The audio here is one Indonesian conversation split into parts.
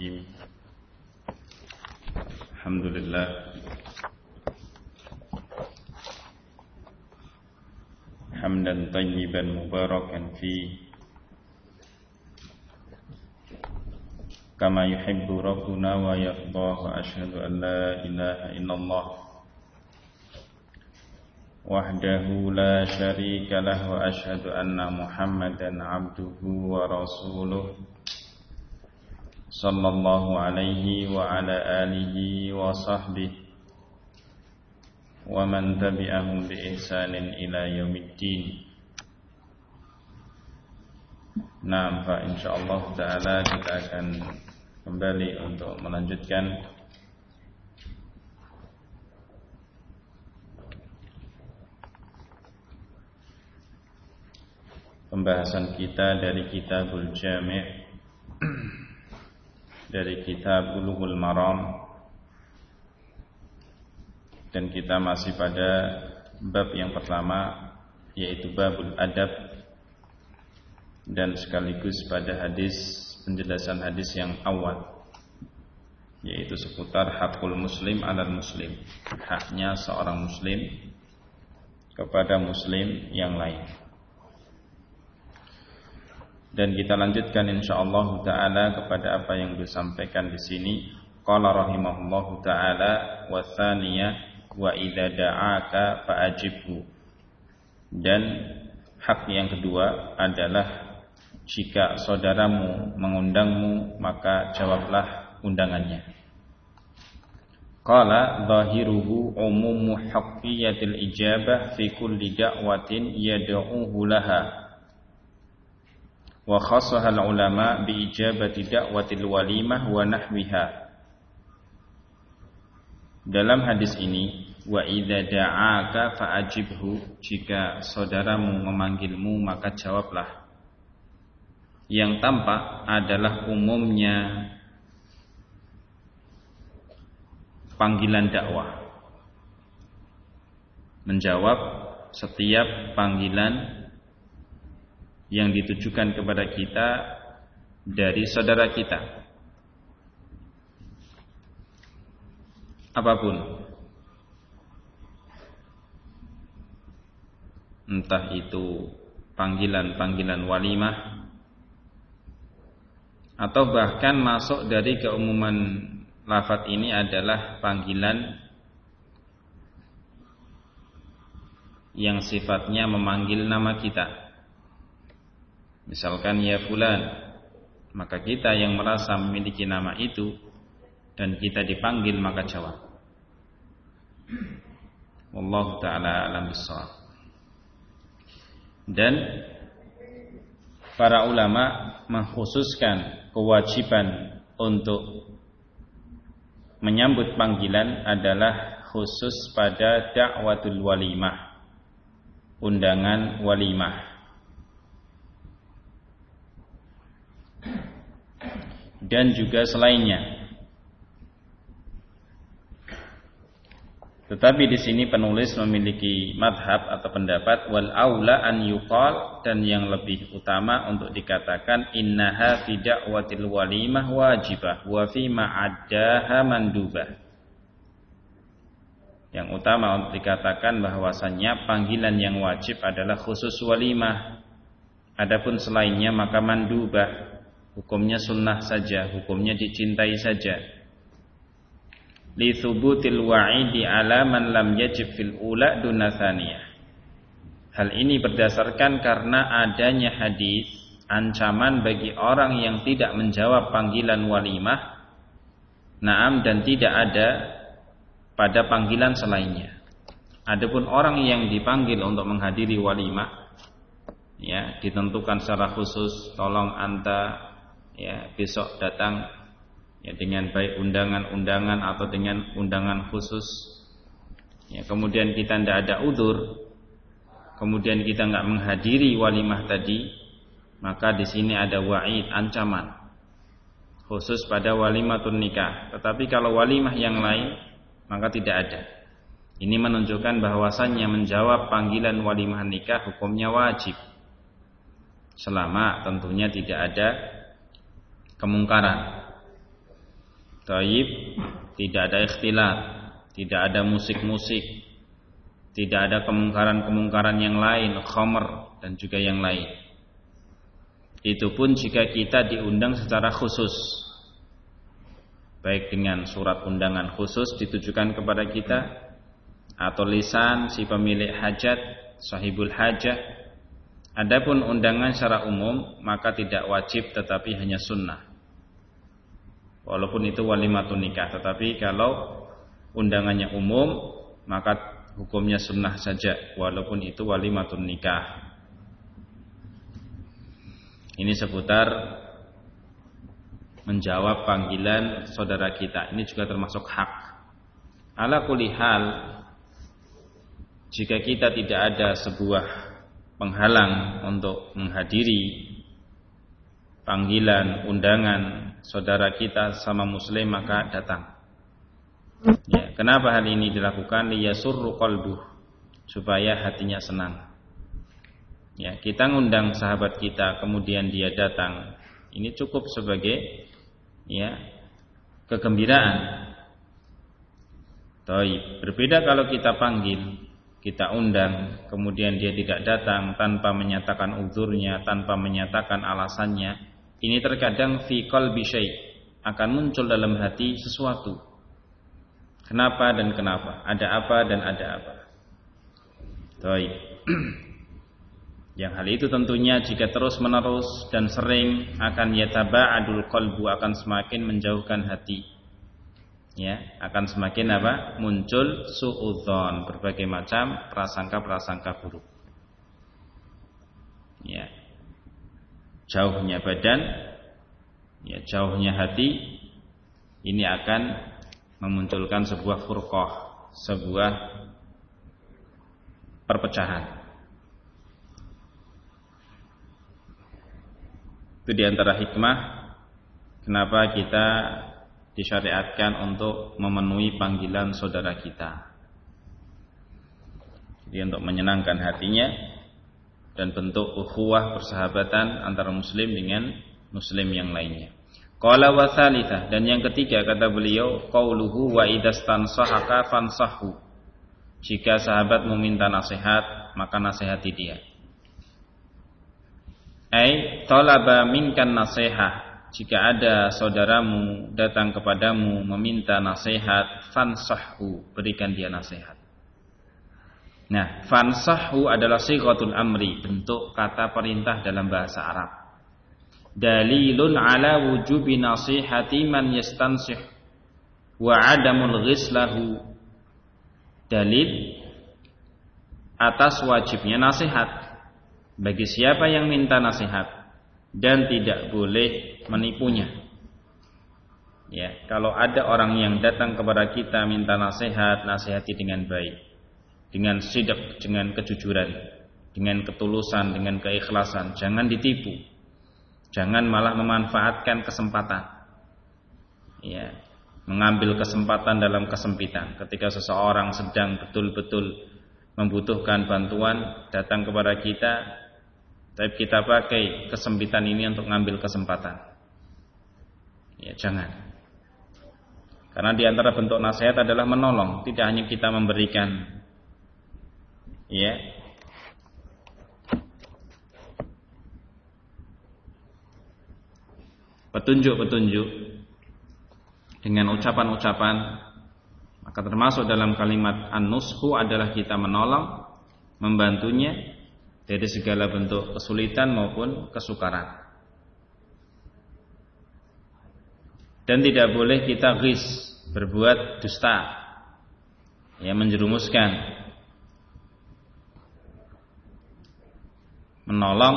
الرجيم الحمد لله حمدا طيبا مباركا فيه كما يحب ربنا ويرضى وأشهد أن لا إله إلا الله وحده لا شريك له وأشهد أن محمدا عبده ورسوله صلى الله عليه وعلى آله وصحبه ومن تبعهم بإحسان إلى يوم الدين. Nah, Pak, insyaallah taala kita akan kembali untuk melanjutkan pembahasan kita dari Kitabul Jami' dari kitab Bulughul Maram, dan kita masih pada bab yang pertama, yaitu babul adab, dan sekaligus pada penjelasan hadis yang awal, yaitu seputar hakul muslim alal muslim, haknya seorang muslim kepada muslim yang lain. Dan kita lanjutkan insyaallah taala kepada apa yang disampaikan di sini. Qala rahimahullahu taala wa tsaniyah wa idza da'aka fa'ajibhu. Dan hak yang kedua adalah jika saudaramu mengundangmu maka jawablah undangannya. Qala zahiruhu umumu haqqiyatil ijabah fi kulli da'watin yad'uhu laha. Wa khassaha al-ulama bi ijabati da'watil walimah wa nahwiha. Dalam hadis ini, wa idza da'aka fa'ajibhu, jika saudaramu memanggilmu maka jawablah. Yang tampak adalah umumnya panggilan dakwah, menjawab setiap panggilan yang ditujukan kepada kita dari saudara kita, apapun, entah itu panggilan-panggilan walimah atau bahkan masuk dari keumuman lafaz ini adalah panggilan yang sifatnya memanggil nama kita. Misalkan ya fulan, maka kita yang merasa memiliki nama itu dan kita dipanggil maka jawab. Wallahu ta'ala alam bissawab. Dan para ulama mengkhususkan kewajiban untuk menyambut panggilan adalah khusus pada da'watul walimah, undangan walimah, dan juga selainnya. Tetapi di sini penulis memiliki madhab atau pendapat wal aula an yuqal, dan yang lebih utama untuk dikatakan innaha fi da'watil walimah wajibah wa fi ma'addaha mandubah. Yang utama untuk dikatakan bahwasannya panggilan yang wajib adalah khusus walimah. Adapun selainnya maka mandubah, hukumnya sunnah saja, hukumnya dicintai saja. Li thubutil wa'idi ala man lam yajib fil ula duna tsaniyah. Hal ini berdasarkan karena adanya hadis ancaman bagi orang yang tidak menjawab panggilan walimah, na'am, dan tidak ada pada panggilan selainnya. Adapun orang yang dipanggil untuk menghadiri walimah, ya, ditentukan secara khusus, tolong anta ya besok datang ya dengan baik undangan-undangan atau dengan undangan khusus. Ya, kemudian kita tidak ada udzur, kemudian kita enggak menghadiri walimah tadi, maka di sini ada wa'id, ancaman khusus pada walimatun nikah. Tetapi kalau walimah yang lain maka tidak ada. Ini menunjukkan bahwasannya menjawab panggilan walimah nikah hukumnya wajib, selama tentunya tidak ada kemungkaran. Thayyib, tidak ada ikhtilat, tidak ada musik-musik, tidak ada kemungkaran-kemungkaran yang lain, khamr dan juga yang lain. Itu pun jika kita diundang secara khusus, baik dengan surat undangan khusus ditujukan kepada kita, atau lisan si pemilik hajat, sahibul hajah. Adapun undangan secara umum maka tidak wajib tetapi hanya sunnah. Walaupun itu walimatun nikah, tetapi kalau undangannya umum maka hukumnya sunnah saja walaupun itu walimatun nikah. Ini seputar menjawab panggilan saudara kita. Ini juga termasuk hak. Ala kulli hal, jika kita tidak ada sebuah penghalang untuk menghadiri panggilan, undangan saudara kita sama muslim, maka datang. Ya, kenapa hal ini dilakukan? Liyasurru qalbuh, supaya hatinya senang. Ya, kita ngundang sahabat kita, kemudian dia datang. Ini cukup sebagai kegembiraan. Taib. Berbeda kalau kita panggil, kita undang, kemudian dia tidak datang tanpa menyatakan uzurnya, tanpa menyatakan alasannya. Ini terkadang fi qalbi syai', akan muncul dalam hati sesuatu. Kenapa dan kenapa? Ada apa dan ada apa? Taib. Yang hal itu tentunya jika terus menerus dan sering akan yataba'adul qalbu, akan semakin menjauhkan hati. Ya, akan semakin muncul suudzon, berbagai macam prasangka-prasangka buruk. Ya. Jauhnya badan, ya, jauhnya hati, ini akan memunculkan sebuah furqah, sebuah perpecahan. Itu diantara hikmah kenapa kita disyariatkan untuk memenuhi panggilan saudara kita. Jadi untuk menyenangkan hatinya dan bentuk ukhuwah persahabatan antara muslim dengan muslim yang lainnya. Qala wa tsalitsah, dan yang ketiga kata beliau, qauluhu wa idastansahaka fansahhu. Jika sahabat meminta nasihat, maka nasihati dia. Ai talaba minkan nasihah. Jika ada saudaramu datang kepadamu meminta nasihat, fansahhu, berikan dia nasihat. Nah, fansahhu adalah sighatul amri, bentuk kata perintah dalam bahasa Arab. Dalilun ala wujubi nasihati man yastansih wa adamul ghislahu. Dalil atas wajibnya nasihat bagi siapa yang minta nasihat dan tidak boleh menipunya. Ya, kalau ada orang yang datang kepada kita minta nasihat, nasihati dengan baik, dengan sidq, dengan kejujuran, dengan ketulusan, dengan keikhlasan. Jangan ditipu, jangan malah memanfaatkan kesempatan. Ya, mengambil kesempatan dalam kesempitan. Ketika seseorang sedang betul-betul membutuhkan bantuan, datang kepada kita, tapi kita pakai kesempitan ini untuk mengambil kesempatan. Ya, jangan. Karena di antara bentuk nasihat adalah menolong, tidak hanya kita memberikan petunjuk-petunjuk dengan ucapan-ucapan, maka termasuk dalam kalimat an-nushu adalah kita menolong, membantunya dari segala bentuk kesulitan maupun kesukaran. Dan tidak boleh kita ghis, berbuat dusta, menjerumuskan, menolong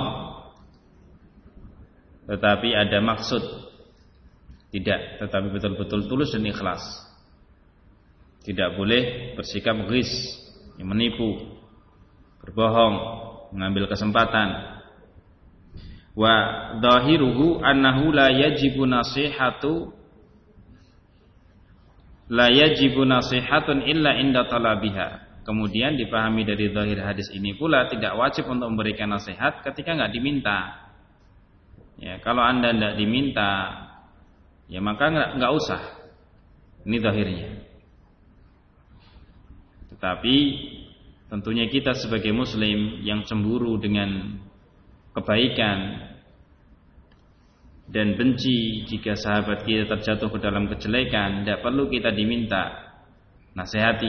tetapi ada maksud, tidak, tetapi betul-betul tulus dan ikhlas. Tidak boleh bersikap ghis, menipu, berbohong, mengambil kesempatan. Wa dhahiruhu annahu la yajibu nasihatun illa inda talabiha. Kemudian dipahami dari zahir hadis ini pula tidak wajib untuk memberikan nasihat ketika enggak diminta. Ya, kalau Anda tidak diminta, ya maka enggak usah. Ini zahirnya. Tetapi tentunya kita sebagai muslim yang cemburu dengan kebaikan dan benci jika sahabat kita terjatuh ke dalam kejelekan, tidak perlu kita diminta nasihati.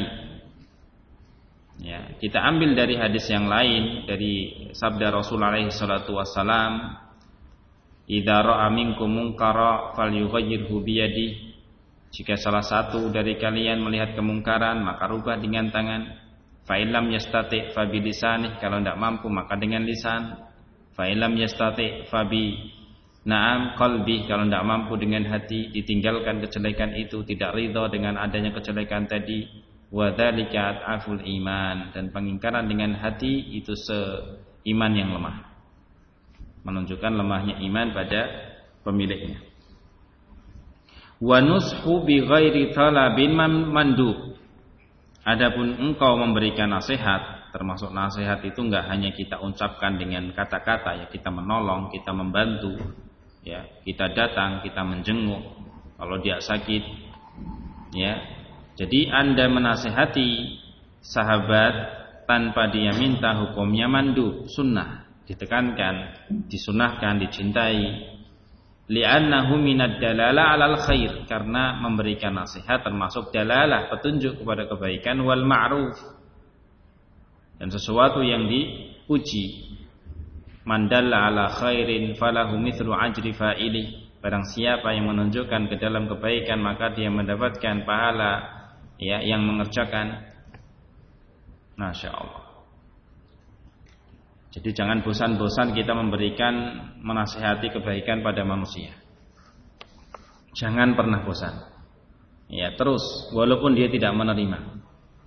Ya, kita ambil dari hadis yang lain, dari sabda Rasulullah SAW, "Idza ra'a minkum munkara falyughayyirhu biyadihi." Jika salah satu dari kalian melihat kemungkaran, maka rubah dengan tangan. Fa illam yastati' fa bilisanih, kalau tidak mampu maka dengan lisan. Fa illam yastati' fa bi qalbi, kalau tidak mampu dengan hati, ditinggalkan kejelekan itu, tidak ridha dengan adanya kejelekan tadi. Wa dzalika aful iman, dan pengingkaran dengan hati itu seiman yang lemah, menunjukkan lemahnya iman pada pemiliknya. Wa nushu bi ghairi talabin mandub. Adapun engkau memberikan nasihat, termasuk nasihat itu enggak hanya kita ucapkan dengan kata-kata, ya kita menolong, kita membantu, ya kita datang, kita menjenguk kalau dia sakit, ya. Jadi Anda menasihati sahabat tanpa dia minta, hukumnya mandub, sunnah, ditekankan, disunahkan, dicintai. Li'annahu minad dalalah 'alal khair, karena memberikan nasihat termasuk dalalah, petunjuk kepada kebaikan, wal ma'ruf, dan sesuatu yang dipuji. Man dalla 'ala khairin falahu mithlu ajri fa'ili, barang siapa yang menunjukkan ke dalam kebaikan maka dia mendapatkan pahala ya yang mengerjakan. Masya Allah. Jadi jangan bosan-bosan kita memberikan menasihati kebaikan pada manusia. Jangan pernah bosan. Ya, terus walaupun dia tidak menerima.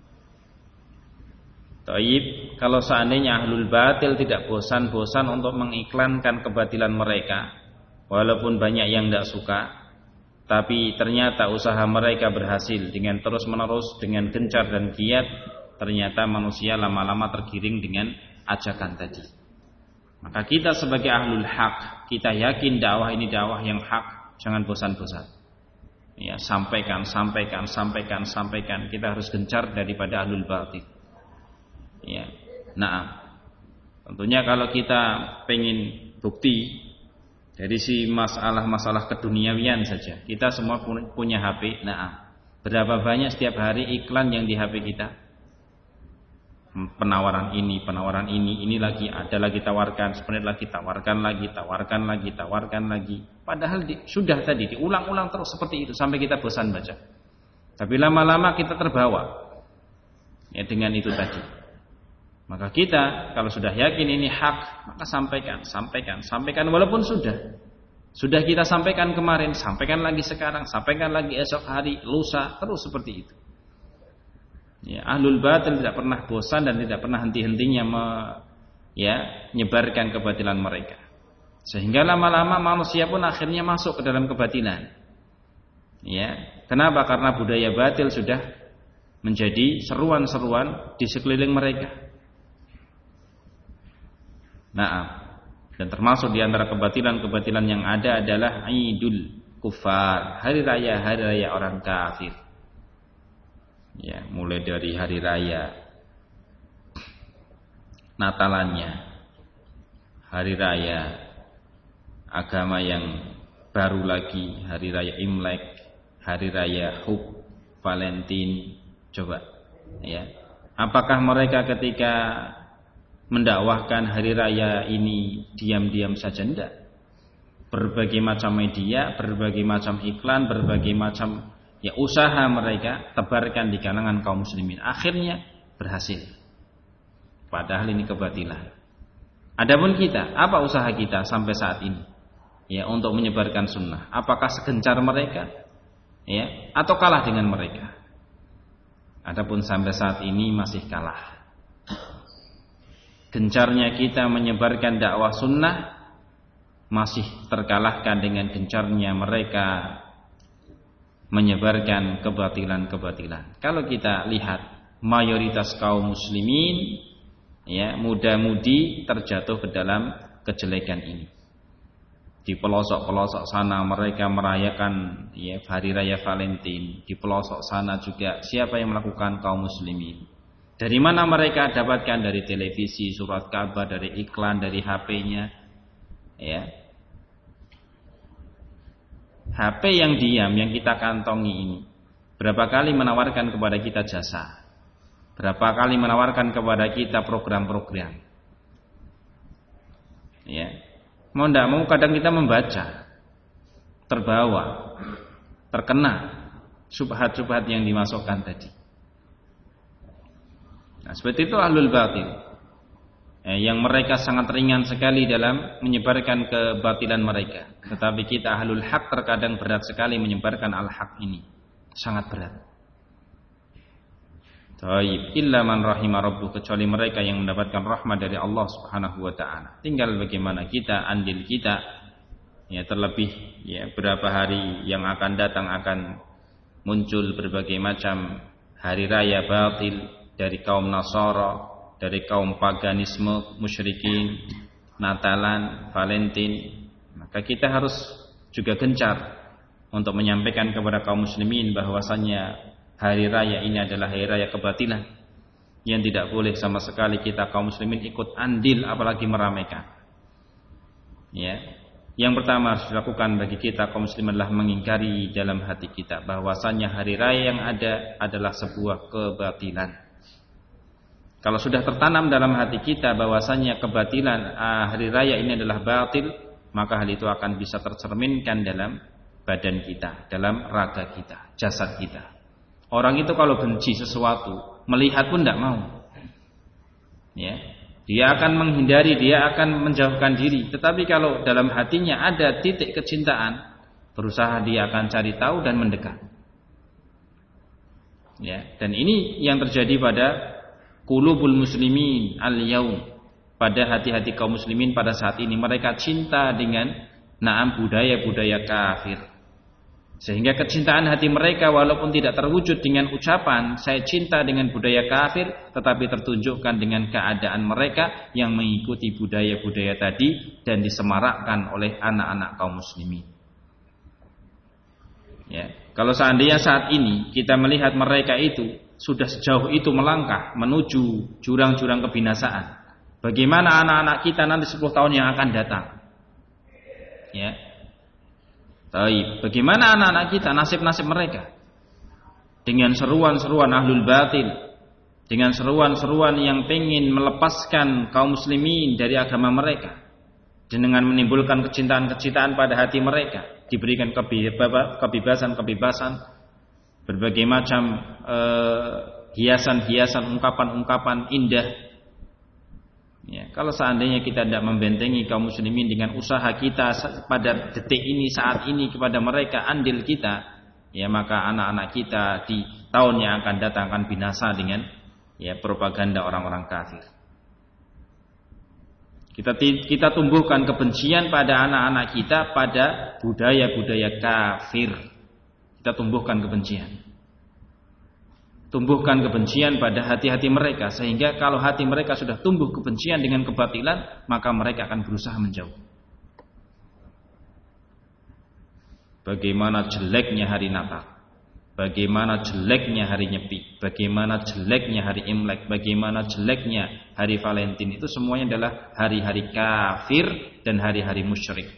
Taib, kalau seandainya ahlul batil tidak bosan-bosan untuk mengiklankan kebatilan mereka, walaupun banyak yang tidak suka, tapi ternyata usaha mereka berhasil dengan terus-menerus, dengan gencar dan giat, ternyata manusia lama-lama tergiring dengan ajakan tadi. Maka kita sebagai ahlul haq, kita yakin dakwah ini dakwah yang hak, jangan bosan-bosan. Ya, sampaikan. Kita harus gencar daripada ahlul batil. Ya. Nah, tentunya kalau kita pengen bukti dari si masalah keduniawian saja, kita semua punya HP. Nah, berapa banyak setiap hari iklan yang di HP kita? Penawaran ini lagi, ada lagi tawarkan, semenit lagi tawarkan lagi. Padahal sudah tadi diulang-ulang terus seperti itu sampai kita bosan baca. Tapi lama-lama kita terbawa ya dengan itu tadi. Maka kita kalau sudah yakin ini hak, maka sampaikan walaupun sudah kita sampaikan kemarin, sampaikan lagi sekarang, sampaikan lagi esok hari, lusa, terus seperti itu. Ya, ahlul batil tidak pernah bosan dan tidak pernah henti-hentinya menyebarkan kebatilan mereka. Sehingga lama-lama manusia pun akhirnya masuk ke dalam kebatilan. Ya, kenapa? Karena budaya batil sudah menjadi seruan-seruan di sekeliling mereka. Nah, dan termasuk di antara kebatilan-kebatilan yang ada adalah Idul Kufar, hari raya orang kafir. Ya, mulai dari hari raya Natalannya, hari raya agama yang baru lagi, hari raya Imlek, hari raya Hub, Valentine. Coba ya, apakah mereka ketika mendakwahkan hari raya ini diam-diam saja? Tidak. Berbagai macam media, berbagai macam iklan, berbagai macam ya usaha mereka tebarkan di kalangan kaum muslimin. Akhirnya berhasil. Padahal ini kebatilan. Adapun kita, apa usaha kita sampai saat ini? Ya, untuk menyebarkan sunnah. Apakah segencar mereka? Ya, atau kalah dengan mereka? Adapun sampai saat ini masih kalah. Gencarnya kita menyebarkan dakwah sunnah masih terkalahkan dengan gencarnya mereka menyebarkan kebatilan-kebatilan. Kalau kita lihat mayoritas kaum muslimin ya muda-mudi terjatuh ke dalam kejelekan ini. Di pelosok-pelosok sana mereka merayakan ya hari raya Valentine. Di pelosok sana juga siapa yang melakukan? Kaum muslimin. Dari mana mereka dapatkan? Dari televisi, surat kabar, dari iklan, dari HP-nya. Ya. HP yang diam yang kita kantongi ini berapa kali menawarkan kepada kita jasa? Berapa kali menawarkan kepada kita program-program? Ya. Mau tidak mau kadang kita membaca, terbawa, terkena syubhat-syubhat yang dimasukkan tadi. Nah, seperti itu ahlul batil, yang mereka sangat ringan sekali dalam menyebarkan kebatilan mereka. Tetapi kita ahlul haq terkadang berat sekali menyebarkan al-haq ini, sangat berat. Taib illa man rahimah rabbuh, kecuali mereka yang mendapatkan rahmat dari Allah Subhanahu wa taala. Tinggal bagaimana kita, andil kita. Ya, terlebih ya berapa hari yang akan datang akan muncul berbagai macam hari raya batil dari kaum Nasara, dari kaum paganisme, musyrikin, Natalan, Valentine. Maka kita harus juga gencar untuk menyampaikan kepada kaum muslimin bahwasannya hari raya ini adalah hari raya kebatilan yang tidak boleh sama sekali kita kaum muslimin ikut andil apalagi meramaikan. Ya. Yang pertama harus dilakukan bagi kita kaum muslimin adalah mengingkari dalam hati kita bahwasannya hari raya yang ada adalah sebuah kebatilan. Kalau sudah tertanam dalam hati kita bahwasannya kebatilan hari raya ini adalah batil, maka hal itu akan bisa tercerminkan dalam badan kita, dalam raga kita, jasad kita. Orang itu kalau benci sesuatu, melihat pun tidak mau. Ya, dia akan menghindari, dia akan menjauhkan diri. Tetapi kalau dalam hatinya ada titik kecintaan, berusaha dia akan cari tahu dan mendekat. Ya, dan ini yang terjadi pada qulubul muslimin al-yaum, pada hati-hati kaum muslimin pada saat ini. Mereka cinta dengan budaya-budaya kafir. Sehingga kecintaan hati mereka walaupun tidak terwujud dengan ucapan saya cinta dengan budaya kafir, tetapi tertunjukkan dengan keadaan mereka yang mengikuti budaya-budaya tadi dan disemarakkan oleh anak-anak kaum muslimin. Ya, kalau seandainya saat ini kita melihat mereka itu sudah sejauh itu melangkah menuju jurang-jurang kebinasaan, bagaimana anak-anak kita nanti 10 tahun yang akan datang? Ya. Baik, bagaimana anak-anak kita, nasib-nasib mereka? Dengan seruan-seruan ahlul batil, dengan seruan-seruan yang ingin melepaskan kaum muslimin dari agama mereka, dan dengan menimbulkan kecintaan-kecintaan pada hati mereka, diberikan kebebasan-kebebasan, berbagai macam hiasan-hiasan, ungkapan-ungkapan indah. Ya, kalau seandainya kita tidak membentengi kaum muslimin dengan usaha kita pada detik ini, saat ini kepada mereka, andil kita, ya maka anak-anak kita di tahun yang akan datang akan binasa dengan ya propaganda orang-orang kafir. Kita tumbuhkan kebencian pada anak-anak kita pada budaya-budaya kafir. Kita tumbuhkan kebencian. Tumbuhkan kebencian pada hati-hati mereka, sehingga kalau hati mereka sudah tumbuh kebencian dengan kebatilan, maka mereka akan berusaha menjauh. Bagaimana jeleknya hari Natal, bagaimana jeleknya hari Nyepi, bagaimana jeleknya hari Imlek, bagaimana jeleknya hari Valentine, itu semuanya adalah hari-hari kafir dan hari-hari musyrik.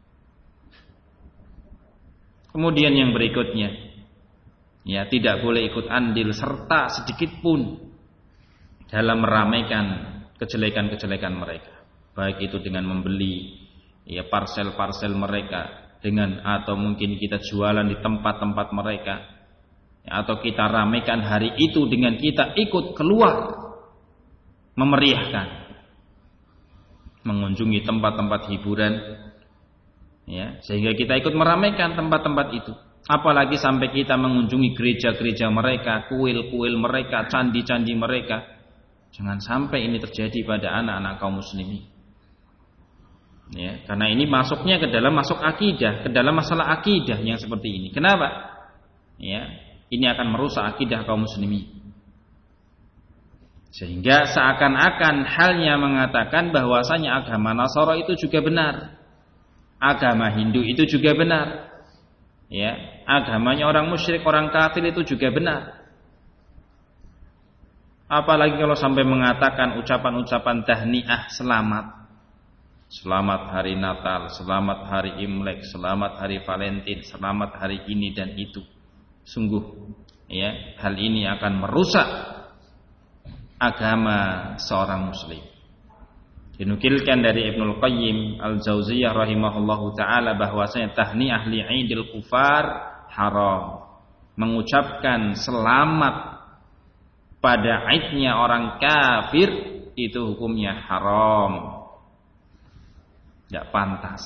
Kemudian yang berikutnya, ya, tidak boleh ikut andil serta sedikit pun dalam meramaikan kejelekan-kejelekan mereka. Baik itu dengan membeli ya parsel-parsel mereka, dengan atau mungkin kita jualan di tempat-tempat mereka, ya, atau kita ramaikan hari itu dengan kita ikut keluar memeriahkan, mengunjungi tempat-tempat hiburan, ya, sehingga kita ikut meramaikan tempat-tempat itu. Apalagi sampai kita mengunjungi gereja-gereja mereka, kuil-kuil mereka, candi-candi mereka. Jangan sampai ini terjadi pada anak-anak kaum muslimin. Ya, karena ini masuknya ke dalam akidah, ke dalam masalah akidah yang seperti ini. Kenapa? Ya, ini akan merusak akidah kaum muslimin. Sehingga seakan-akan halnya mengatakan bahwasanya agama Nasara itu juga benar. Agama Hindu itu juga benar. Ya, agamanya orang musyrik, orang kafir itu juga benar. Apalagi kalau sampai mengatakan ucapan-ucapan tahniah selamat. Selamat hari Natal, selamat hari Imlek, selamat hari Valentine, selamat hari ini dan itu. Sungguh ya, hal ini akan merusak agama seorang muslim. Dinukilkan dari Ibnul Qayyim Al-Jauziyah rahimahullahu taala bahwasanya tahniah li'idil kufar haram. Mengucapkan selamat pada idnya orang kafir itu hukumnya haram. Tidak pantas.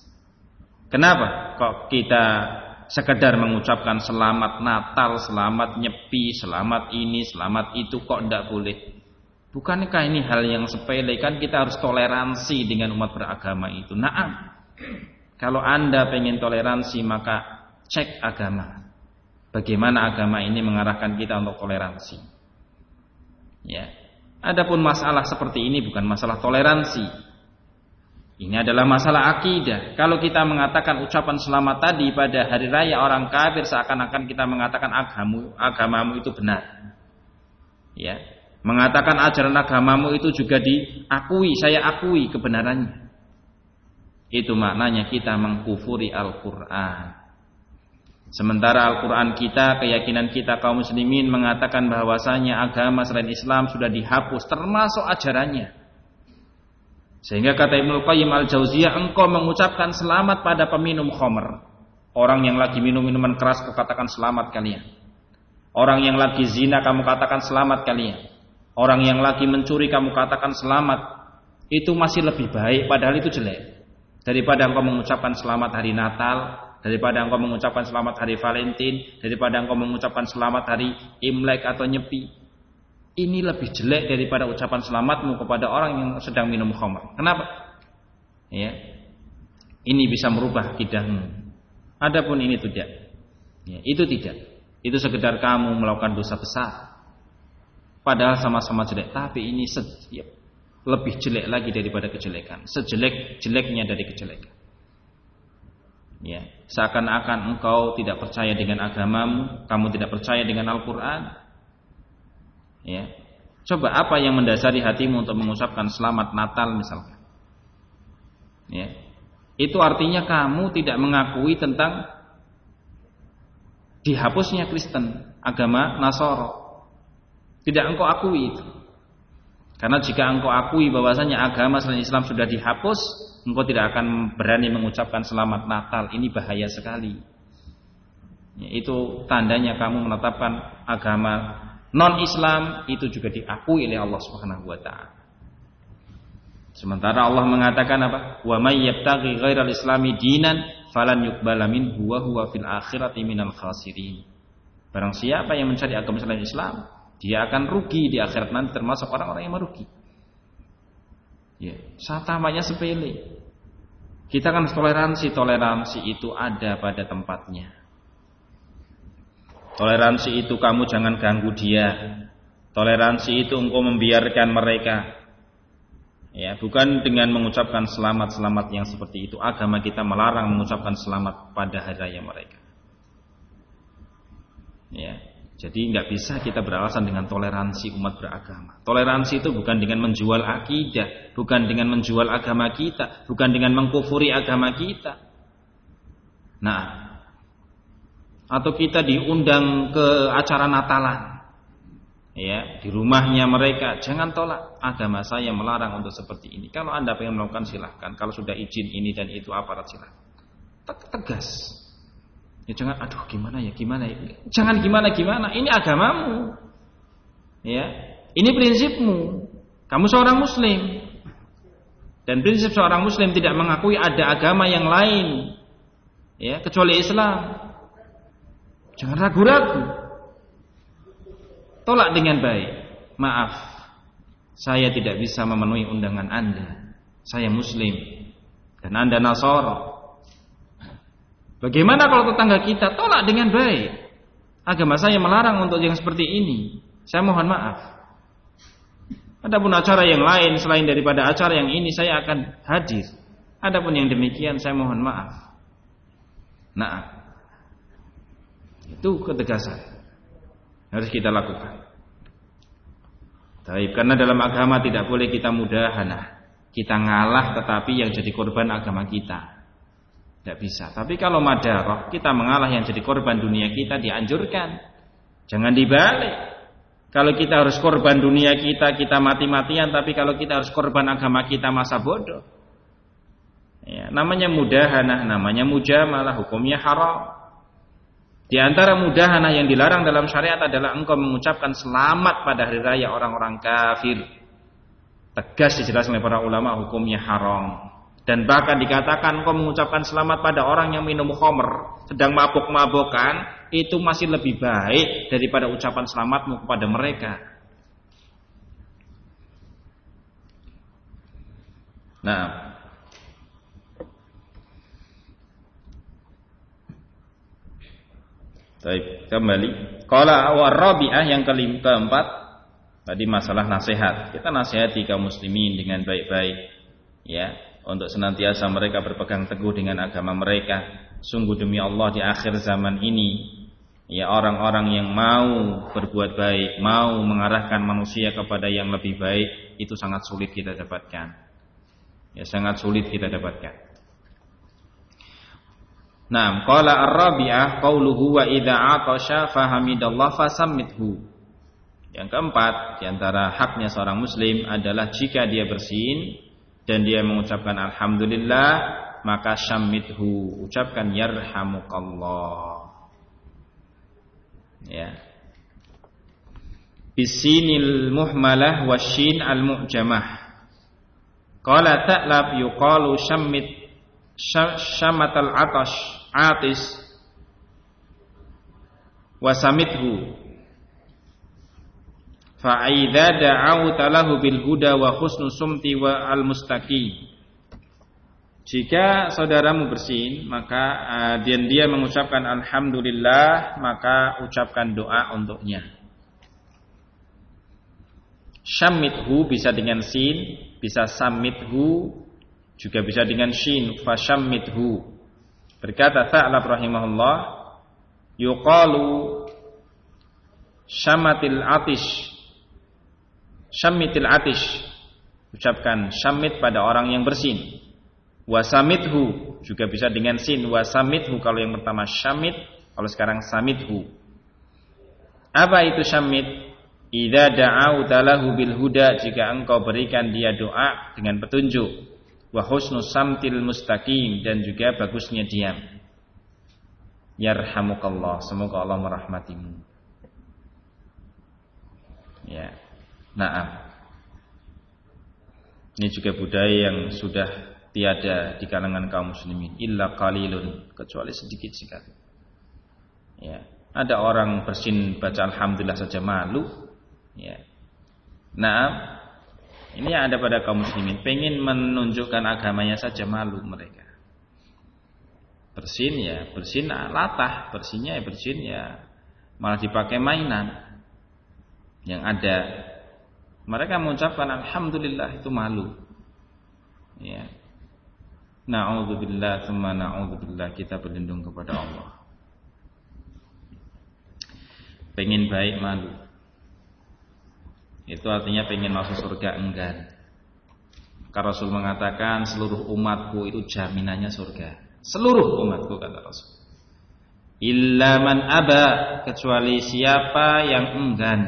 Kenapa? Kok kita sekedar mengucapkan selamat Natal, selamat Nyepi, selamat ini, selamat itu, kok tidak boleh? Bukankah ini hal yang sepele? Kan kita harus toleransi dengan umat beragama itu. Naam. Kalau Anda pengen toleransi, maka cek agama. Bagaimana agama ini mengarahkan kita untuk toleransi. Ya. Adapun masalah seperti ini bukan masalah toleransi. Ini adalah masalah akidah. Kalau kita mengatakan ucapan selamat tadi pada hari raya orang kafir, seakan-akan kita mengatakan agamamu itu benar. Ya. Mengatakan ajaran agamamu itu juga diakui, saya akui kebenarannya. Itu maknanya kita mengkufuri Al-Quran. Sementara Al-Quran kita, keyakinan kita kaum muslimin mengatakan bahwasanya agama selain Islam sudah dihapus, termasuk ajarannya. Sehingga kata Ibnul Qayyim Al-Jauziyah, engkau mengucapkan selamat pada peminum khamr. Orang yang lagi minum minuman keras, kau katakan selamat kalian. Orang yang lagi zina, kamu katakan selamat kalian. Orang yang lagi mencuri, kamu katakan selamat. Itu masih lebih baik, padahal itu jelek. Daripada engkau mengucapkan selamat hari Natal, daripada engkau mengucapkan selamat hari Valentine, daripada engkau mengucapkan selamat hari Imlek atau Nyepi. Ini lebih jelek daripada ucapan selamatmu kepada orang yang sedang minum khamr. Kenapa? Ya. Ini bisa merubah akidahmu. Adapun ini tidak. Ya, itu tidak. Itu sekedar kamu melakukan dosa besar. Padahal sama-sama jelek, tapi ini lebih jelek lagi daripada kejelekan. Sejelek-jeleknya dari kejelekan. Ya, seakan-akan engkau tidak percaya dengan agamamu, kamu tidak percaya dengan Al-Quran. Ya, coba apa yang mendasari hatimu untuk mengucapkan selamat Natal misalkan? Ya, itu artinya kamu tidak mengakui tentang dihapusnya Kristen, agama Nasara. Tidak engkau akui itu. Karena jika engkau akui bahwasanya agama selain Islam sudah dihapus, engkau tidak akan berani mengucapkan selamat Natal. Ini bahaya sekali. Ya, itu tandanya kamu menetapkan agama non-Islam itu juga diakui oleh Allah Subhanahu wa taala. Sementara Allah mengatakan apa? Wa may yabtaghi ghairal islami dinan falan yuqbala minhu wa huwa fil akhirati minal khasirin. Barang siapa yang mencari agama selain Islam, dia akan rugi di akhirat nanti, termasuk orang-orang yang merugi. Ya, satamanya sepele. Kita kan toleransi itu ada pada tempatnya. Toleransi itu kamu jangan ganggu dia. Toleransi itu engkau membiarkan mereka. Ya, bukan dengan mengucapkan selamat yang seperti itu. Agama kita melarang mengucapkan selamat pada hari raya mereka. Ya. Jadi nggak bisa kita beralasan dengan toleransi umat beragama. Toleransi itu bukan dengan menjual akidah, bukan dengan menjual agama kita, bukan dengan mengkufuri agama kita. Nah, atau kita diundang ke acara Natalan, ya, di rumahnya mereka, jangan tolak. Agama saya melarang untuk seperti ini. Kalau Anda pengen melakukan silahkan. Kalau sudah izin ini dan itu aparat silahkan. Tegas. Ya jangan, aduh gimana ya. Jangan gimana, ini agamamu. Ya, ini prinsipmu. Kamu seorang muslim. Dan prinsip seorang muslim tidak mengakui ada agama yang lain. Ya, kecuali Islam. Jangan ragu-ragu. Tolak dengan baik. Maaf, saya tidak bisa memenuhi undangan Anda. Saya muslim dan Anda Nasara. Bagaimana kalau tetangga kita? Tolak dengan baik. Agama saya melarang untuk yang seperti ini. Saya mohon maaf. Adapun acara yang lain selain daripada acara yang ini, saya akan hadir. Adapun yang demikian saya mohon maaf. Nah, itu ketegasan harus kita lakukan. Baik, karena dalam agama tidak boleh kita mudahanah. Kita ngalah tetapi yang jadi korban agama kita. Tidak bisa. Tapi kalau madarah, kita mengalah yang jadi korban dunia kita dianjurkan. Jangan dibalik. Kalau kita harus korban dunia kita, kita mati-matian. Tapi kalau kita harus korban agama kita, masa bodoh. Ya, namanya mudahanah, namanya mujamalah, hukumnya haram. Di antara mudahanah yang dilarang dalam syariat adalah engkau mengucapkan selamat pada hari raya orang-orang kafir. Tegas dijelaskan oleh para ulama, hukumnya haram. Dan bahkan dikatakan engkau mengucapkan selamat pada orang yang minum khamr, sedang mabuk-mabukan, itu masih lebih baik daripada ucapan selamatmu kepada mereka. Nah, baik, kembali. Qala war-rabi'ah yang keempat, tadi masalah nasihat. Kita nasihati kaum muslimin dengan baik-baik, ya, untuk senantiasa mereka berpegang teguh dengan agama mereka. Sungguh demi Allah di akhir zaman ini, ya, orang-orang yang mau berbuat baik, mau mengarahkan manusia kepada yang lebih baik, itu sangat sulit kita dapatkan. Ya, sangat sulit kita dapatkan. Nah, qala ar-rabi'ah qauluhu wa idza 'atasha fahamidallah fasammithu. Yang keempat, di antara haknya seorang muslim adalah jika dia bersin dan dia mengucapkan alhamdulillah, maka syammithu, ucapkan yarhamukallah. Ya. Bisinil muhmalah wasyin al-mu'jamah. Qala ta'lab yuqalu syammit syamatal atis wasamithu fa'idza da'awta lahu bil huda wa husnu sumti wa al mustaqim. Jika saudaramu bersin, maka dan dia mengucapkan alhamdulillah, maka ucapkan doa untuknya. Syamithu bisa dengan sin, bisa samithu, juga bisa dengan shin, fashammithu. Berkata Tha'lab rahimahullah, yuqalu syammitil atish, ucapkan syamit pada orang yang bersin. Wasamithu juga bisa dengan sin, wasamithu kalau yang pertama syamit, kalau sekarang samithu. Apa itu syamit? Idza da'auta lahu bil huda, jika engkau berikan dia doa dengan petunjuk. Wa husnu samtil mustaqim, dan juga bagusnya diam. Yarhamukallah, semoga Allah merahmatimu. Ya. Naam. Ini juga budaya yang sudah tiada di kalangan kaum muslimin, illa qalilun, kecuali sedikit sekali. Ya. Ada orang bersin baca alhamdulillah saja malu. Ya. Naam. Ini yang ada pada kaum muslimin, pengen menunjukkan agamanya saja malu mereka. Bersin ya, bersin latah, bersinnya ya bersin ya, malah dipakai mainan. Yang ada, mereka mengucapkan alhamdulillah itu malu. Ya. Na'udzubillah, tsumma na'udzubillah, kita berlindung kepada Allah. Pengen baik malu. Itu artinya pengen masuk surga enggan. Karena Rasul mengatakan seluruh umatku itu jaminannya surga. Seluruh umatku, kata Rasul. Illa man aba, kecuali siapa yang enggan.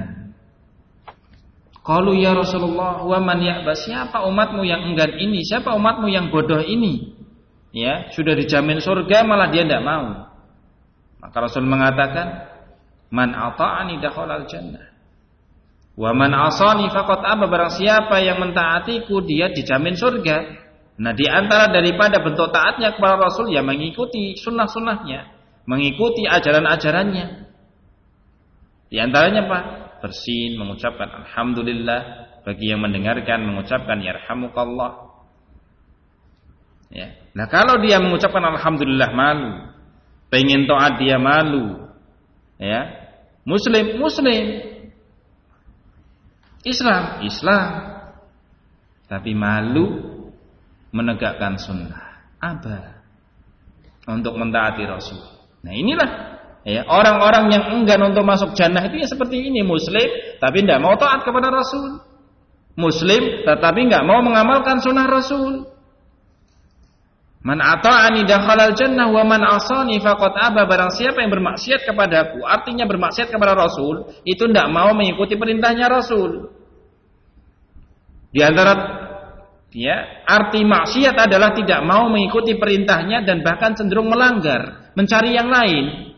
Qalu ya Rasulullah wa man ya'ba, siapa umatmu yang enggan ini? Siapa umatmu yang bodoh ini? Ya, sudah dijamin surga malah dia tidak mau. Maka Rasul mengatakan, man ata'ani dakhala al-jannah. Wa man asani faqad aba, barang siapa yang mentaatiku dia dijamin surga. Nah, di antara daripada bentuk taatnya kepada Rasul ya mengikuti sunnah-sunnahnya, mengikuti ajaran-ajarannya. Di antaranya apa? Bersin, mengucapkan alhamdulillah, bagi yang mendengarkan mengucapkan yarhamukallah. Ya. Nah, kalau dia mengucapkan alhamdulillah malu, pengen taat dia malu. Ya. Muslim Islam, tapi malu, menegakkan sunnah, aba untuk mentaati Rasul. Nah inilah ya, orang-orang yang enggan untuk masuk jannah itu ya seperti ini, muslim tapi tidak mau taat kepada Rasul, muslim tetapi tidak mau mengamalkan sunnah Rasul. Man ata'ani dakhalal jannah wa man asani faqad aba. Barang siapa yang bermaksiat kepadaku, artinya bermaksiat kepada Rasul, itu tidak mau mengikuti perintahnya Rasul. Di antara ya, arti maksiat adalah tidak mau mengikuti perintahnya dan bahkan cenderung melanggar, mencari yang lain.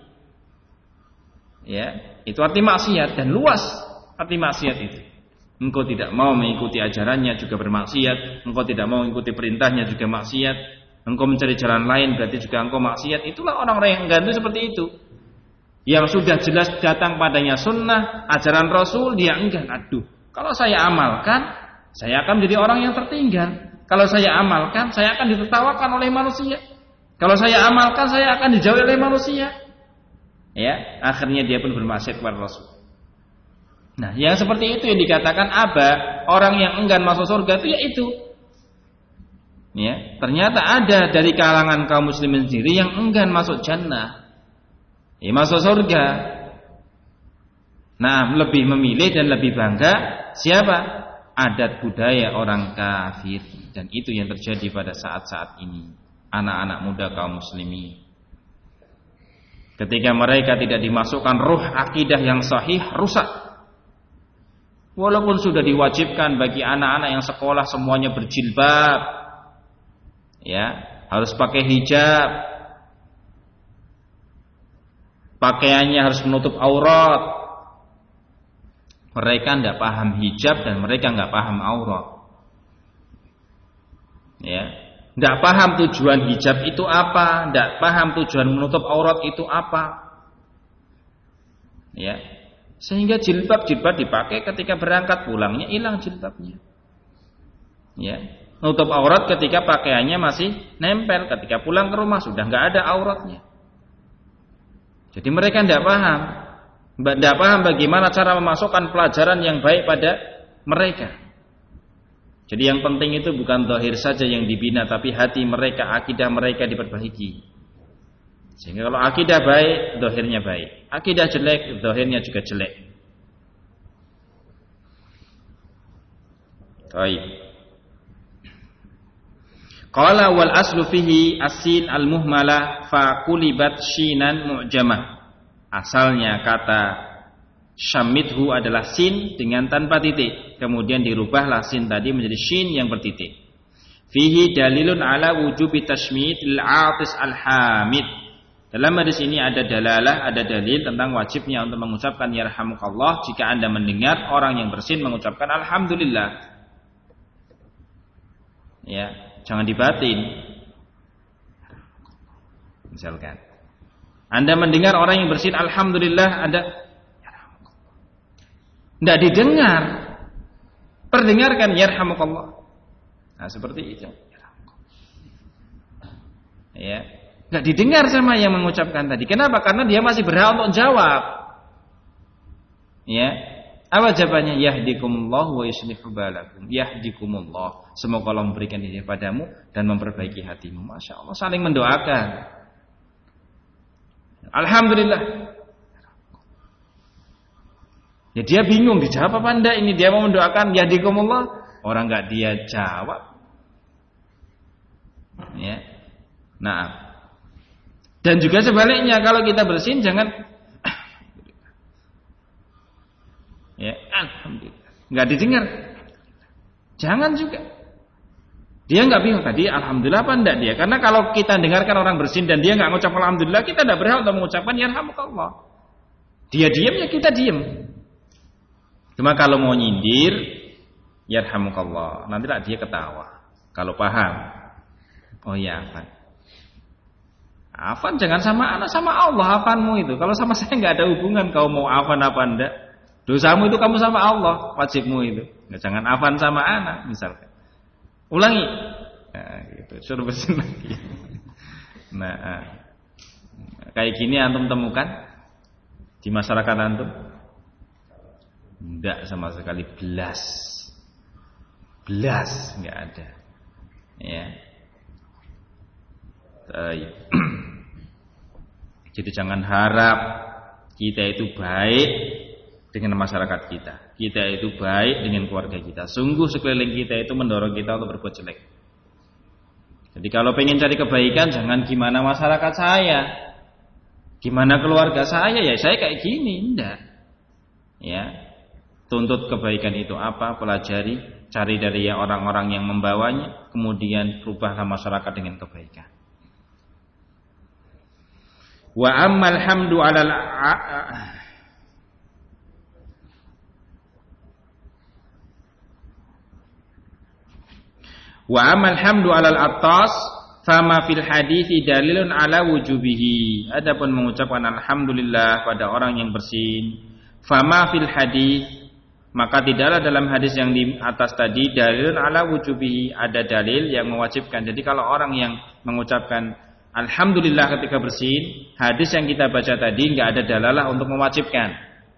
Ya, itu arti maksiat dan luas arti maksiat itu. Engkau tidak mau mengikuti ajarannya juga bermaksiat, engkau tidak mau mengikuti perintahnya juga maksiat. Engkau mencari jalan lain berarti juga engkau maksiat. Itulah orang-orang yang enggan itu seperti itu. Yang sudah jelas datang padanya sunnah, ajaran Rasul, dia enggan. Aduh, kalau saya amalkan, saya akan menjadi orang yang tertinggal. Kalau saya amalkan, saya akan ditertawakan oleh manusia. Kalau saya amalkan, saya akan dijauhi oleh manusia. Ya, akhirnya dia pun bermaksiat kepada Rasul. Nah, yang seperti itu yang dikatakan aba, orang yang enggan masuk surga itu yaitu. Ya, ternyata ada dari kalangan kaum muslimin sendiri yang enggan masuk jannah, ya, masuk surga. Nah, lebih memilih dan lebih bangga siapa? Adat budaya orang kafir. Dan itu yang terjadi pada saat-saat ini, anak-anak muda kaum muslimin. Ketika mereka tidak dimasukkan ruh akidah yang sahih, rusak. Walaupun sudah diwajibkan bagi anak-anak yang sekolah semuanya berjilbab, ya, harus pakai hijab, pakaiannya harus menutup aurat. Mereka tidak paham hijab dan mereka tidak paham aurat. Ya, tidak paham tujuan hijab itu apa, tidak paham tujuan menutup aurat itu apa. Ya, sehingga jilbab dipakai ketika berangkat, pulangnya hilang jilbabnya. Ya. Nutup aurat ketika pakaiannya masih nempel, ketika pulang ke rumah sudah nggak ada auratnya. Jadi mereka tidak paham bagaimana cara memasukkan pelajaran yang baik pada mereka. Jadi yang penting itu bukan zahir saja yang dibina, tapi hati mereka, akidah mereka diperbaiki. Sehingga kalau akidah baik, zahirnya baik. Akidah jelek, zahirnya juga jelek. Baik. Qala wal aslu fihi as-sin al-muhmalah fa qulibat shinan mu'jamah. Asalnya kata syamithu adalah sin dengan tanpa titik, kemudian dirubahlah sin tadi menjadi shin yang bertitik. Fihi dalilun ala wujubi tashmit al-'atis al-hamid. Dalam hadis ini ada dalalah, ada dalil tentang wajibnya untuk mengucapkan yarhamukallah jika Anda mendengar orang yang bersin mengucapkan alhamdulillah. Ya. Jangan dibatin. Misalkan Anda mendengar orang yang bersin alhamdulillah, Anda tidak didengar, perdengarkan yarhamukallah. Nah seperti itu. Ya, tidak didengar sama yang mengucapkan tadi. Kenapa? Karena dia masih berhak untuk jawab. Ya. Apa jawabannya? Yahdikumullah wa yuslihu balakum. Yahdikumullah. Semoga Allah memberikan hidayah padamu dan memperbaiki hatimu. Masya Allah, saling mendoakan. Alhamdulillah. Ya dia bingung dijawab apa enggak. Ini dia mau mendoakan yahdikumullah, orang enggak dia jawab. Ya. Nah. Dan juga sebaliknya, kalau kita bersin jangan ya, alhamdulillah. Enggak didengar. Jangan juga. Dia enggak bingung tadi alhamdulillah apa enggak dia. Karena kalau kita dengarkan orang bersin dan dia enggak mengucap alhamdulillah, kita enggak berhak untuk mengucapkan yarhamukallah. Dia diam ya kita diam. Cuma kalau mau nyindir yarhamukallah, nantilah dia ketawa. Kalau paham. Oh ya, Afan. Afan jangan sama anak, sama Allah afanmu itu. Kalau sama saya enggak ada hubungan kau mau afan apa enggak. Dosamu itu kamu sama Allah, wajibmu itu. Nah, jangan afan sama anak misalkan. Ulangi. Nah, gitu. Suruh bersin lagi. Nah, kayak gini antum temukan di masyarakat antum? Enggak sama sekali, belas enggak ada. Ya. Jadi jangan harap kita itu baik dengan masyarakat kita. Kita itu baik dengan keluarga kita. Sungguh sekeliling kita itu mendorong kita untuk berbuat jelek. Jadi kalau pengen cari kebaikan, jangan gimana masyarakat saya, gimana keluarga saya, ya saya kayak gini, enggak. Ya, tuntut kebaikan itu apa? Pelajari, cari dari orang-orang yang membawanya, kemudian rubahlah masyarakat dengan kebaikan. Wa ammal hamdu 'alal Wa amal hamdu 'alal attas fama fil hadithi dalilun 'ala wujubihi. Adapun mengucapkan alhamdulillah pada orang yang bersin, fama fil hadits, maka tidaklah dalam hadis yang di atas tadi dalilun 'ala wujubihi, ada dalil yang mewajibkan. Jadi kalau orang yang mengucapkan alhamdulillah ketika bersin, hadis yang kita baca tadi enggak ada dalalah untuk mewajibkan.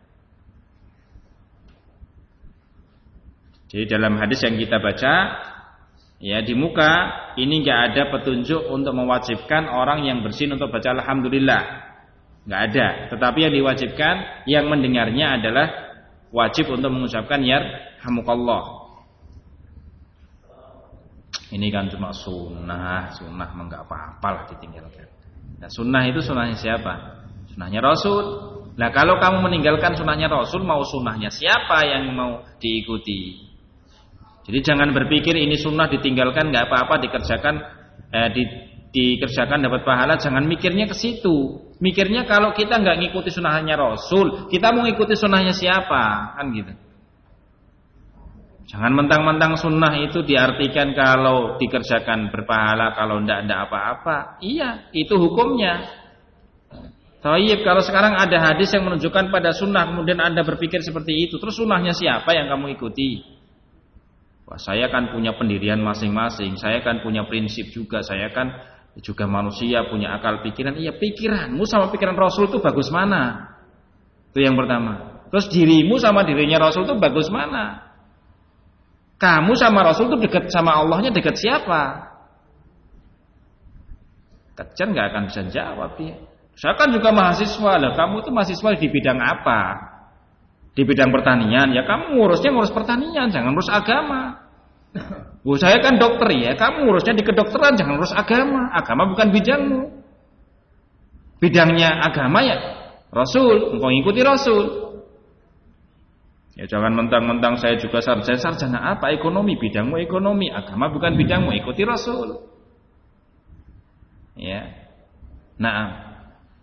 Jadi dalam hadis yang kita baca, ya di muka ini nggak ada petunjuk untuk mewajibkan orang yang bersin untuk baca alhamdulillah, nggak ada. Tetapi yang diwajibkan, yang mendengarnya adalah wajib untuk mengucapkan yarhamukallah. Ini kan cuma sunnah nggak apa-apalah ditinggalkan. Nah, sunnah itu sunnahnya siapa? Sunnahnya Rasul. Nah kalau kamu meninggalkan sunnahnya Rasul, mau sunnahnya siapa yang mau diikuti? Jadi jangan berpikir ini sunnah ditinggalkan nggak apa-apa, dikerjakan dapat pahala. Jangan mikirnya ke situ. Mikirnya kalau kita nggak ngikuti sunnahnya Rasul, kita mau ngikuti sunnahnya siapa? Kan gitu. Jangan mentang-mentang sunnah itu diartikan kalau dikerjakan berpahala, kalau ndak apa-apa. Iya, itu hukumnya. Thayyib, kalau sekarang ada hadis yang menunjukkan pada sunnah, kemudian Anda berpikir seperti itu, terus sunnahnya siapa yang kamu ikuti? Wah, saya kan punya pendirian masing-masing, saya kan punya prinsip juga, saya kan juga manusia, punya akal pikiran. Iya, pikiranmu sama pikiran Rasul itu bagus mana? Itu yang pertama. Terus dirimu sama dirinya Rasul itu bagus mana? Kamu sama Rasul itu dekat sama Allahnya, dekat siapa? Kejar nggak akan bisa jawab ya. Saya kan juga mahasiswa lah. Kamu itu mahasiswa di bidang apa? Di bidang pertanian, ya kamu ngurus pertanian, jangan ngurus agama. Saya kan dokter ya, kamu ngurusnya di kedokteran, jangan ngurus agama. Agama bukan bidangmu. Bidangnya agama ya Rasul, engkau ikuti Rasul. Ya jangan mentang-mentang saya juga sarjana apa? Ekonomi, bidangmu ekonomi, agama bukan bidangmu, ikuti Rasul. Ya. Nah.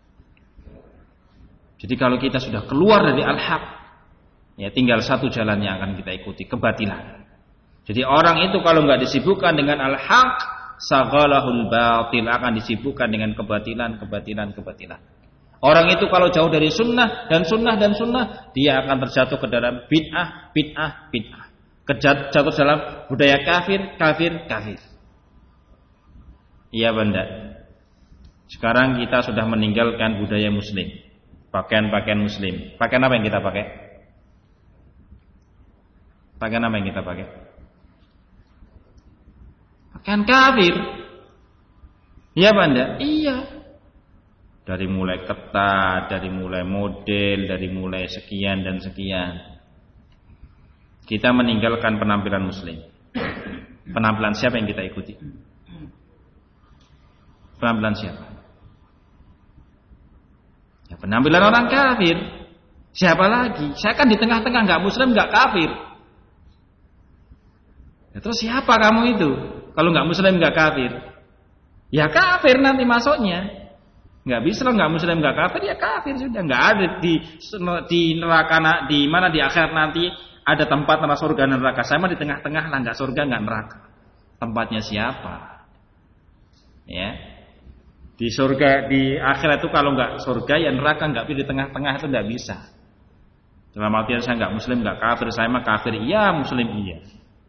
Jadi kalau kita sudah keluar dari al-haq, ya tinggal satu jalan yang akan kita ikuti, kebatilan. Jadi orang itu kalau nggak disibukkan dengan al-haq, saghalahul batil, akan disibukkan dengan kebatilan. Orang itu kalau jauh dari sunnah, dia akan terjatuh ke dalam bid'ah. Jatuh dalam budaya kafir. Iya benda. Sekarang kita sudah meninggalkan budaya muslim, pakaian muslim. Pakaian apa yang kita pakai? Pakaian apa yang kita pakai? Pakaian kafir. Iya benda. Iya. Dari mulai ketat, dari mulai model, dari mulai sekian dan sekian. Kita meninggalkan penampilan muslim. Penampilan siapa yang kita ikuti? Penampilan siapa? Ya penampilan orang kafir. Siapa lagi? Saya kan di tengah-tengah, nggak muslim, nggak kafir. Ya, terus siapa kamu itu? Kalau nggak muslim, nggak kafir? Ya kafir nanti masuknya. Nggak bisa lah, nggak muslim nggak kafir, ya kafir sudah. Nggak ada di neraka, di mana di akhirat nanti ada tempat neraka surga dan neraka. Saya mah di tengah-tengah lah, nggak surga nggak neraka. Tempatnya siapa? Ya, di surga di akhirat itu kalau nggak surga ya neraka, nggak di tengah-tengah itu nggak bisa. Dalam artian saya nggak muslim nggak kafir, saya mah kafir iya, muslim iya.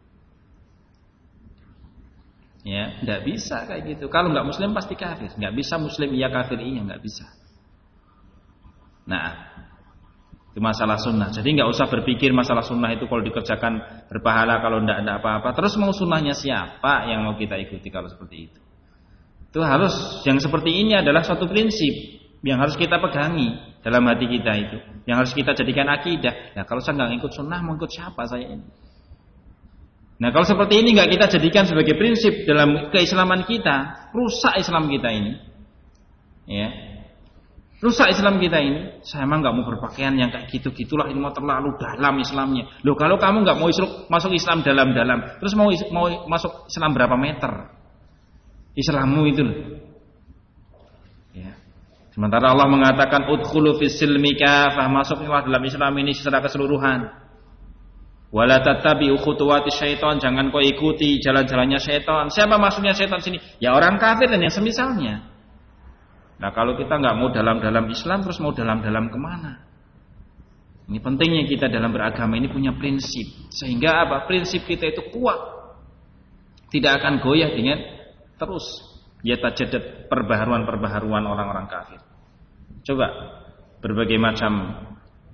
Ya, nggak bisa kayak gitu. Kalau nggak muslim pasti kafir. Nggak bisa muslim iya kafir iya, nggak bisa. Nah, Itu masalah sunnah. Jadi nggak usah berpikir masalah sunnah itu kalau dikerjakan berpahala, kalau enggak apa-apa. Terus mau sunnahnya siapa yang mau kita ikuti kalau seperti itu? Itu harus, yang seperti ini adalah suatu prinsip yang harus kita pegangi dalam hati kita itu, yang harus kita jadikan akidah. Nah kalau saya nggak ikut sunnah, mau ikut siapa saya ini? Nah kalau seperti ini nggak kita jadikan sebagai prinsip dalam keislaman kita, rusak Islam kita ini. Ya. Rusak Islam kita ini. Saya emang nggak mau berpakaian yang kayak gitu-gitulah, ini mau terlalu dalam Islamnya. Loh kalau kamu nggak mau masuk Islam dalam-dalam, terus mau masuk Islam berapa meter? Islammu itu loh. Ya. Sementara Allah mengatakan udkhulu fis silmi kafah, masuklah dalam Islam ini secara keseluruhan. Wala tattabi'u khutuwati syaitan, jangan kau ikuti jalan-jalannya syaitan. Siapa maksudnya syaitan sini? Ya orang kafir dan yang semisalnya. Nah kalau kita nggak mau dalam-dalam Islam, terus mau dalam-dalam kemana? Ini pentingnya kita dalam beragama ini punya prinsip, sehingga apa? Prinsip kita itu kuat, tidak akan goyah dengan terus yatajaddad perbaharuan orang-orang kafir. Coba berbagai macam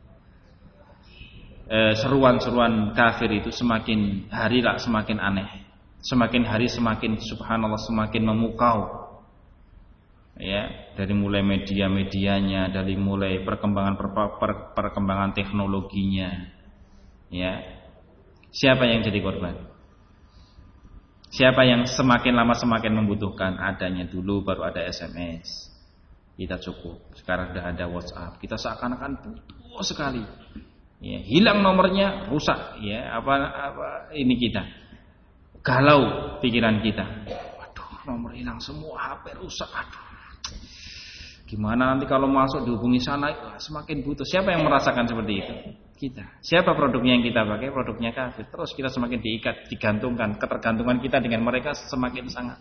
seruan-seruan kafir itu semakin hari semakin aneh, semakin hari semakin subhanallah semakin memukau. Ya, dari mulai media-medianya, dari mulai perkembangan teknologinya. Ya. Siapa yang jadi korban? Siapa yang semakin lama semakin membutuhkan? Adanya dulu baru ada SMS. Kita cukup. Sekarang sudah ada WhatsApp. Kita seakan-akan butuh sekali. Ya, hilang nomornya, rusak. Ya, apa ini kita? Galau pikiran kita. Waduh, nomor hilang semua, HP rusak. Aduh. Gimana nanti kalau masuk dihubungi sana, semakin butuh. Siapa yang merasakan seperti itu? Kita. Siapa produknya yang kita pakai? Produknya kafir. Terus kita semakin diikat, digantungkan. Ketergantungan kita dengan mereka semakin sangat.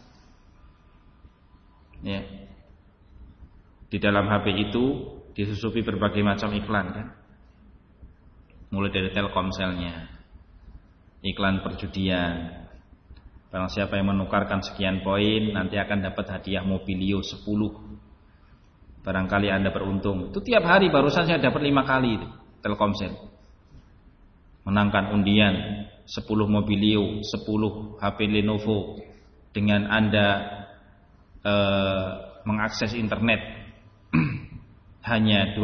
Ya. Di dalam HP itu disusupi berbagai macam iklan kan. Mulai dari Telkomselnya, iklan perjudian. Barang siapa yang menukarkan sekian poin nanti akan dapat hadiah Mobilio 10. Barangkali Anda beruntung. Itu tiap hari, barusan saya dapat 5 kali itu, Telkomsel. Menangkan undian 10 Mobilio, 10 HP Lenovo. Dengan Anda mengakses internet hanya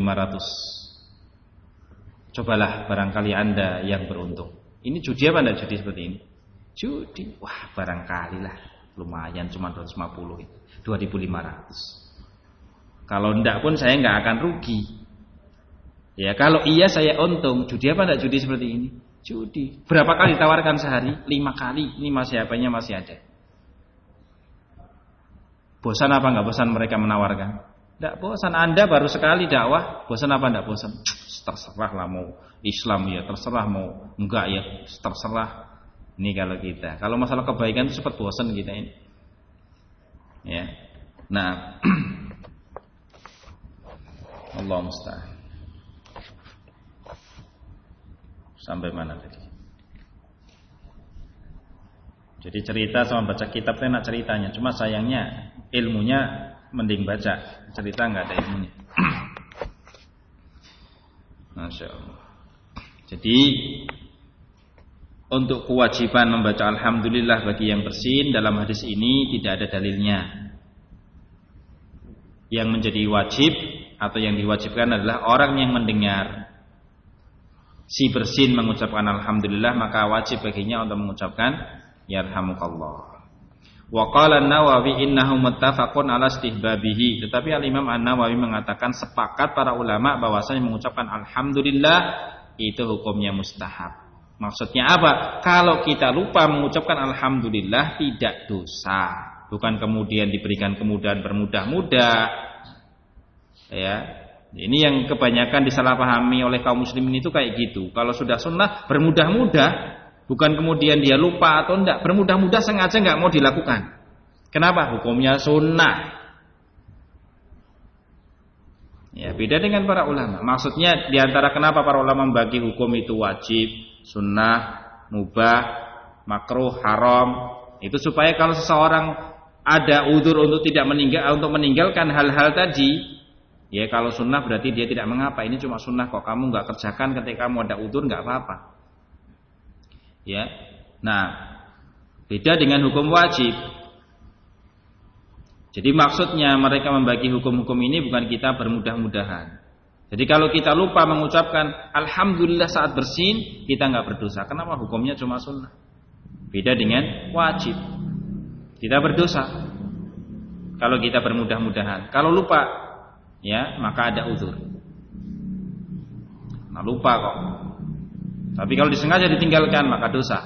2.500. Cobalah barangkali Anda yang beruntung. Ini judi apa enggak judi seperti ini? Judi. Wah, barangkali lah. Lumayan cuma 250 itu. 2.500. Kalau enggak pun saya enggak akan rugi. Ya, kalau iya saya untung. Judi apa enggak judi seperti ini? Judi. Berapa kali ditawarkan sehari? 5 kali. Ini masih HP-nya masih ada. Bosan apa enggak bosan mereka menawarkan? Enggak bosan. Anda baru sekali dakwah, bosan apa enggak bosan? Terserah lah mau Islam ya, terserah mau enggak ya, terserah. Ini kalau kita. Kalau masalah kebaikan itu cepat bosan kita ini. Ya. Nah, Allah musta'an. Sampai mana tadi? Jadi cerita sama baca kitab itu enak ceritanya. Cuma sayangnya ilmunya mending baca. Cerita nggak ada ilmunya. Masya Allah. Jadi untuk kewajiban membaca Alhamdulillah bagi yang bersin dalam hadis ini tidak ada dalilnya. Yang menjadi wajib atau yang diwajibkan adalah orang yang mendengar si bersin mengucapkan Alhamdulillah, maka wajib baginya untuk mengucapkan Yarhamukallah. Wa qala an-Nawawi innahu muttafaqun ala istihbabihi. Tetapi Al-Imam An-Nawawi mengatakan sepakat para ulama bahwasanya mengucapkan Alhamdulillah itu hukumnya mustahab. Maksudnya apa? Kalau kita lupa mengucapkan Alhamdulillah tidak dosa. Bukan kemudian diberikan kemudahan bermudah-mudah. Ya, ini yang kebanyakan disalahpahami oleh kaum muslimin itu kayak gitu. Kalau sudah sunnah bermudah-mudah, bukan kemudian dia lupa atau enggak, bermudah-mudah sengaja enggak mau dilakukan. Kenapa? Hukumnya sunnah. Ya, beda dengan para ulama. Maksudnya diantara kenapa para ulama membagi hukum itu wajib, sunnah, mubah, makruh, haram, itu supaya kalau seseorang ada udzur untuk tidak meninggalkan hal-hal tadi, Ya kalau sunnah berarti dia tidak mengapa. Ini cuma sunnah kok, kamu nggak kerjakan ketika kamu ada udzur nggak apa-apa. Ya, nah beda dengan hukum wajib. Jadi maksudnya mereka membagi hukum-hukum ini bukan kita bermudah-mudahan. Jadi kalau kita lupa mengucapkan alhamdulillah saat bersin, kita nggak berdosa. Kenapa? Hukumnya cuma sunnah. Beda dengan wajib. Kita berdosa kalau kita bermudah-mudahan. Kalau lupa, ya maka ada udzur. Nah lupa kok. Tapi kalau disengaja ditinggalkan maka dosa.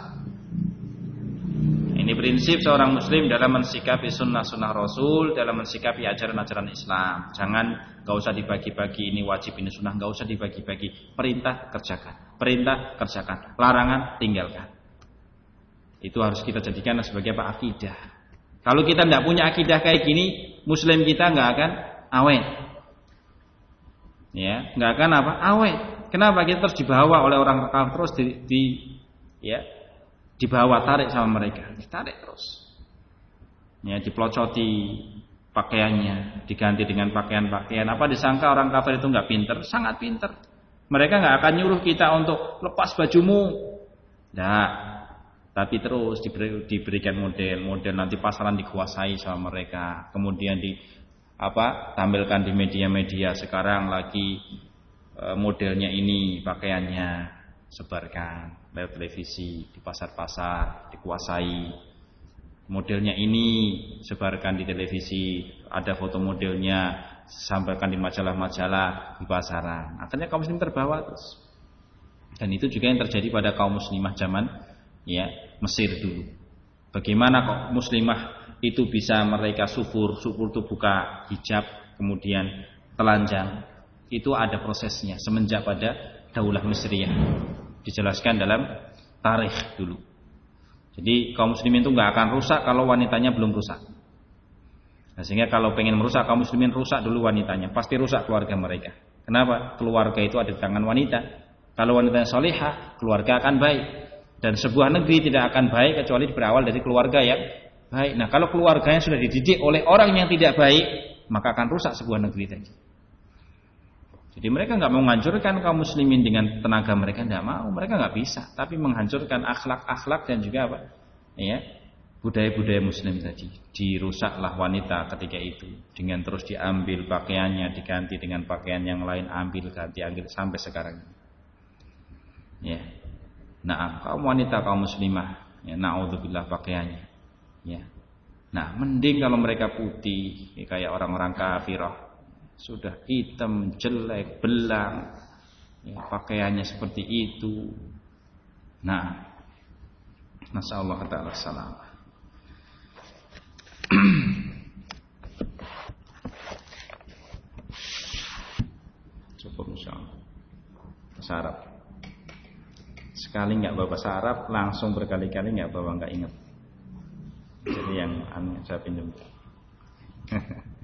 Ini prinsip seorang muslim dalam mensikapi sunnah-sunnah Rasul, dalam mensikapi ajaran-ajaran Islam. Jangan, gak usah dibagi-bagi, ini wajib, ini sunnah, gak usah dibagi-bagi. Perintah, kerjakan. Perintah, kerjakan. Larangan, tinggalkan. Itu harus kita jadikan sebagai apa? Akidah. Kalau kita tidak punya akidah kayak gini, muslim kita gak akan awet. Ya, gak akan apa? Awet. Kenapa? Kita terus dibawa oleh orang kafir, terus dibawa, tarik sama mereka, ditarik terus. Ya, dipelocoti pakaiannya, diganti dengan pakaian-pakaian. Apa disangka orang kafir itu nggak pinter? Sangat pinter. Mereka nggak akan nyuruh kita untuk lepas bajumu. Nah, tapi terus diberikan model nanti pasaran dikuasai sama mereka. Kemudian tampilkan di media-media sekarang lagi modelnya ini pakaiannya. Sebarkan lewat televisi, di pasar-pasar, dikuasai. Modelnya ini sebarkan di televisi, ada foto modelnya, sampaikan di majalah-majalah, di pasaran. Akhirnya kaum muslim terbawa terus. Dan itu juga yang terjadi pada kaum muslimah zaman Mesir dulu. Bagaimana kok muslimah itu bisa mereka syukur itu buka hijab, kemudian telanjang. Itu ada prosesnya semenjak pada Daulah Mesiriyah, dijelaskan dalam tarikh dulu. Jadi kaum muslimin itu nggak akan rusak kalau wanitanya belum rusak. Nah, sehingga kalau pengen merusak kaum muslimin, rusak dulu wanitanya, pasti rusak keluarga mereka. Kenapa? Keluarga itu ada di tangan wanita. Kalau wanitanya salihah, keluarga akan baik. Dan sebuah negeri tidak akan baik kecuali berawal dari keluarga yang baik. Nah, kalau keluarganya sudah dididik oleh orang yang tidak baik, maka akan rusak sebuah negeri tadi. Jadi mereka nggak mau menghancurkan kaum muslimin dengan tenaga mereka, tidak mau, mereka nggak bisa. Tapi menghancurkan akhlak-akhlak dan juga budaya-budaya muslim tadi. Dirusaklah wanita ketika itu dengan terus diambil pakaiannya, diganti dengan pakaian yang lain, ambil sampai sekarang. Ya, nah kaum wanita kaum muslimah, naudzubillah pakaiannya. Ya, nah mending kalau mereka putih, kayak orang-orang kafirah. Sudah hitam, jelek, belang, pakaiannya seperti itu. Nah, nasallahu ta'ala salam. Cukup insyaallah. Bahasa Arab. Sekali nggak bawa bahasa Arab, langsung berkali-kali nggak bawa, nggak ingat. Jadi yang saya pinjam.